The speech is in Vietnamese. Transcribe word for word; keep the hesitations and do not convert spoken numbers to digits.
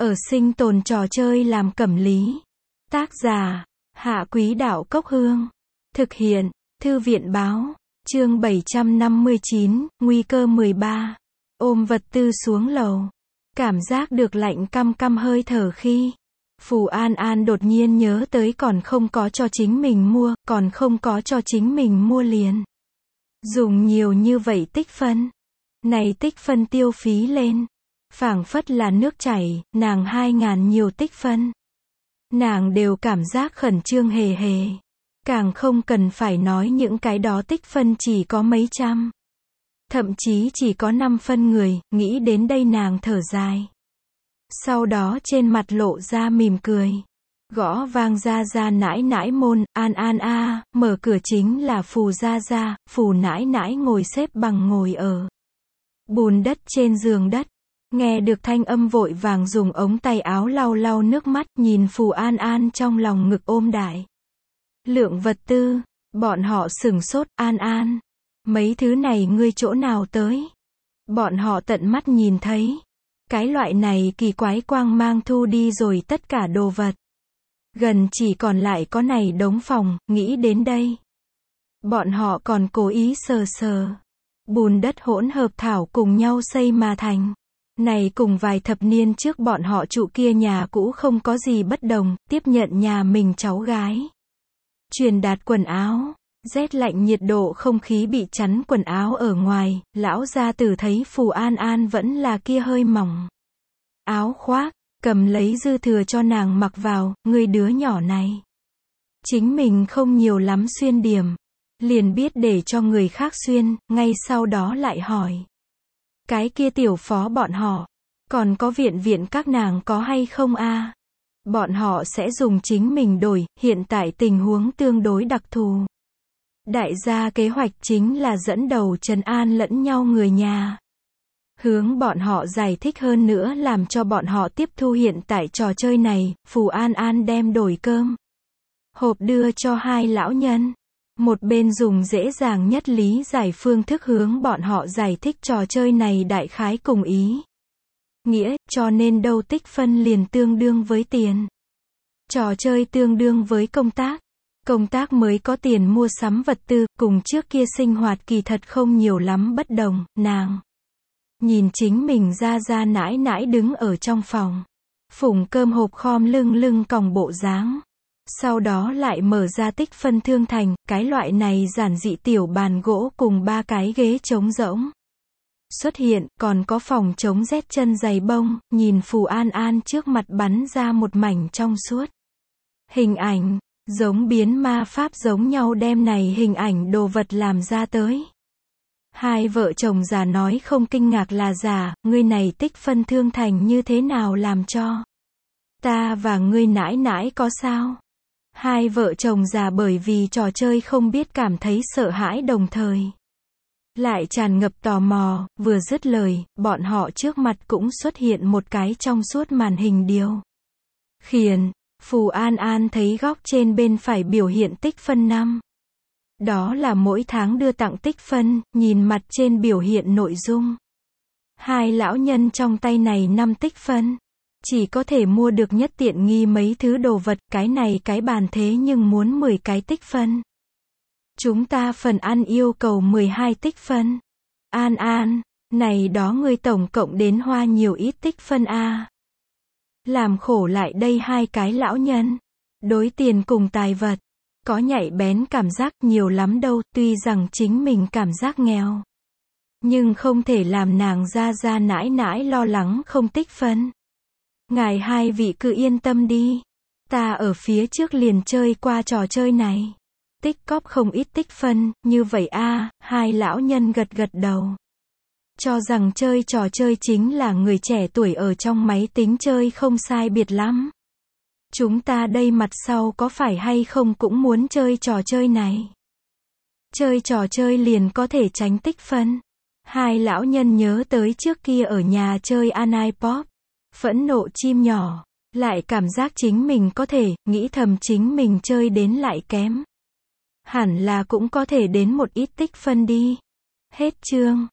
Ở sinh tồn trò chơi làm cẩm lý. Tác giả, Hạ Quý Đạo Cốc Hương. Thực hiện, Thư viện Báo. Chương bảy trăm năm mươi chín, nguy cơ mười ba. Ôm vật tư xuống lầu. Cảm giác được lạnh căm căm hơi thở khi Phù An An đột nhiên nhớ tới còn không có cho chính mình mua, còn không có cho chính mình mua liền. Dùng nhiều như vậy tích phân. Này tích phân tiêu phí lên. Phảng phất là nước chảy, nàng hai ngàn nhiều tích phân. Nàng đều cảm giác khẩn trương hề hề. Càng không cần phải nói những cái đó tích phân chỉ có mấy trăm. Thậm chí chỉ có năm phân người, nghĩ đến đây nàng thở dài. Sau đó trên mặt lộ ra mỉm cười. Gõ vang ra ra nãi nãi môn, An An a, mở cửa chính là Phù ra ra, Phù nãi nãi ngồi xếp bằng ngồi ở bùn đất trên giường đất. Nghe được thanh âm vội vàng dùng ống tay áo lau lau nước mắt, nhìn Phù An An trong lòng ngực ôm đại lượng vật tư. Bọn họ sửng sốt, An An, mấy thứ này ngươi chỗ nào tới? Bọn họ tận mắt nhìn thấy. Cái loại này kỳ quái quang mang thu đi rồi tất cả đồ vật. Gần chỉ còn lại có này đống phòng, nghĩ đến đây. Bọn họ còn cố ý sờ sờ. Bùn đất hỗn hợp thảo cùng nhau xây mà thành. Này cùng vài thập niên trước bọn họ trụ kia nhà cũ không có gì bất đồng, tiếp nhận nhà mình cháu gái. Truyền đạt quần áo. Rét lạnh nhiệt độ không khí bị chắn quần áo ở ngoài, lão gia tử thấy Phù An An vẫn là kia hơi mỏng. Áo khoác, cầm lấy dư thừa cho nàng mặc vào, người đứa nhỏ này. Chính mình không nhiều lắm xuyên điểm. Liền biết để cho người khác xuyên, ngay sau đó lại hỏi. Cái kia tiểu phó bọn họ, còn có viện viện các nàng có hay không a? Bọn họ sẽ dùng chính mình đổi, hiện tại tình huống tương đối đặc thù. Đại gia kế hoạch chính là dẫn đầu trấn an lẫn nhau người nhà. Hướng bọn họ giải thích hơn nữa làm cho bọn họ tiếp thu hiện tại trò chơi này. Phù An An đem đổi cơm hộp đưa cho hai lão nhân. Một bên dùng dễ dàng nhất lý giải phương thức hướng bọn họ giải thích trò chơi này đại khái cùng ý nghĩa, cho nên đâu tích phân liền tương đương với tiền. Trò chơi tương đương với công tác. Công tác mới có tiền mua sắm vật tư, cùng trước kia sinh hoạt kỳ thật không nhiều lắm bất đồng. Nàng nhìn chính mình ra ra nãi nãi đứng ở trong phòng, phủng cơm hộp khom lưng lưng còng bộ dáng. Sau đó lại mở ra tích phân thương thành, cái loại này giản dị tiểu bàn gỗ cùng ba cái ghế trống rỗng. Xuất hiện, còn có phòng chống rét chân giày bông, nhìn Phù An An trước mặt bắn ra một mảnh trong suốt. Hình ảnh, giống biến ma pháp giống nhau đem này hình ảnh đồ vật làm ra tới. Hai vợ chồng già nói không kinh ngạc là già, ngươi này tích phân thương thành như thế nào làm cho ta và ngươi nãi nãi có sao? Hai vợ chồng già bởi vì trò chơi không biết cảm thấy sợ hãi đồng thời lại tràn ngập tò mò, vừa dứt lời, bọn họ trước mặt cũng xuất hiện một cái trong suốt màn hình điều khiển. Phù An An thấy góc trên bên phải biểu hiện tích phân năm. Đó là mỗi tháng đưa tặng tích phân, nhìn mặt trên biểu hiện nội dung. Hai lão nhân trong tay này năm tích phân. Chỉ có thể mua được nhất tiện nghi mấy thứ đồ vật, cái này cái bàn thế nhưng muốn mười cái tích phân. Chúng ta phần ăn yêu cầu mười hai tích phân. An An, này đó ngươi tổng cộng đến hoa nhiều ít tích phân a? Làm khổ lại đây hai cái lão nhân. Đối tiền cùng tài vật. Có nhạy bén cảm giác nhiều lắm đâu, tuy rằng chính mình cảm giác nghèo. Nhưng không thể làm nàng ra ra nãi nãi lo lắng không tích phân. Ngài hai vị cứ yên tâm đi. Ta ở phía trước liền chơi qua trò chơi này. Tích cóp không ít tích phân, như vậy a, hai lão nhân gật gật đầu. Cho rằng chơi trò chơi chính là người trẻ tuổi ở trong máy tính chơi không sai biệt lắm. Chúng ta đây mặt sau có phải hay không cũng muốn chơi trò chơi này. Chơi trò chơi liền có thể tránh tích phân. Hai lão nhân nhớ tới trước kia ở nhà chơi Anipop. Phẫn nộ chim nhỏ. Lại cảm giác chính mình có thể, nghĩ thầm chính mình chơi đến lại kém. Hẳn là cũng có thể đến một ít tích phân đi. Hết chương.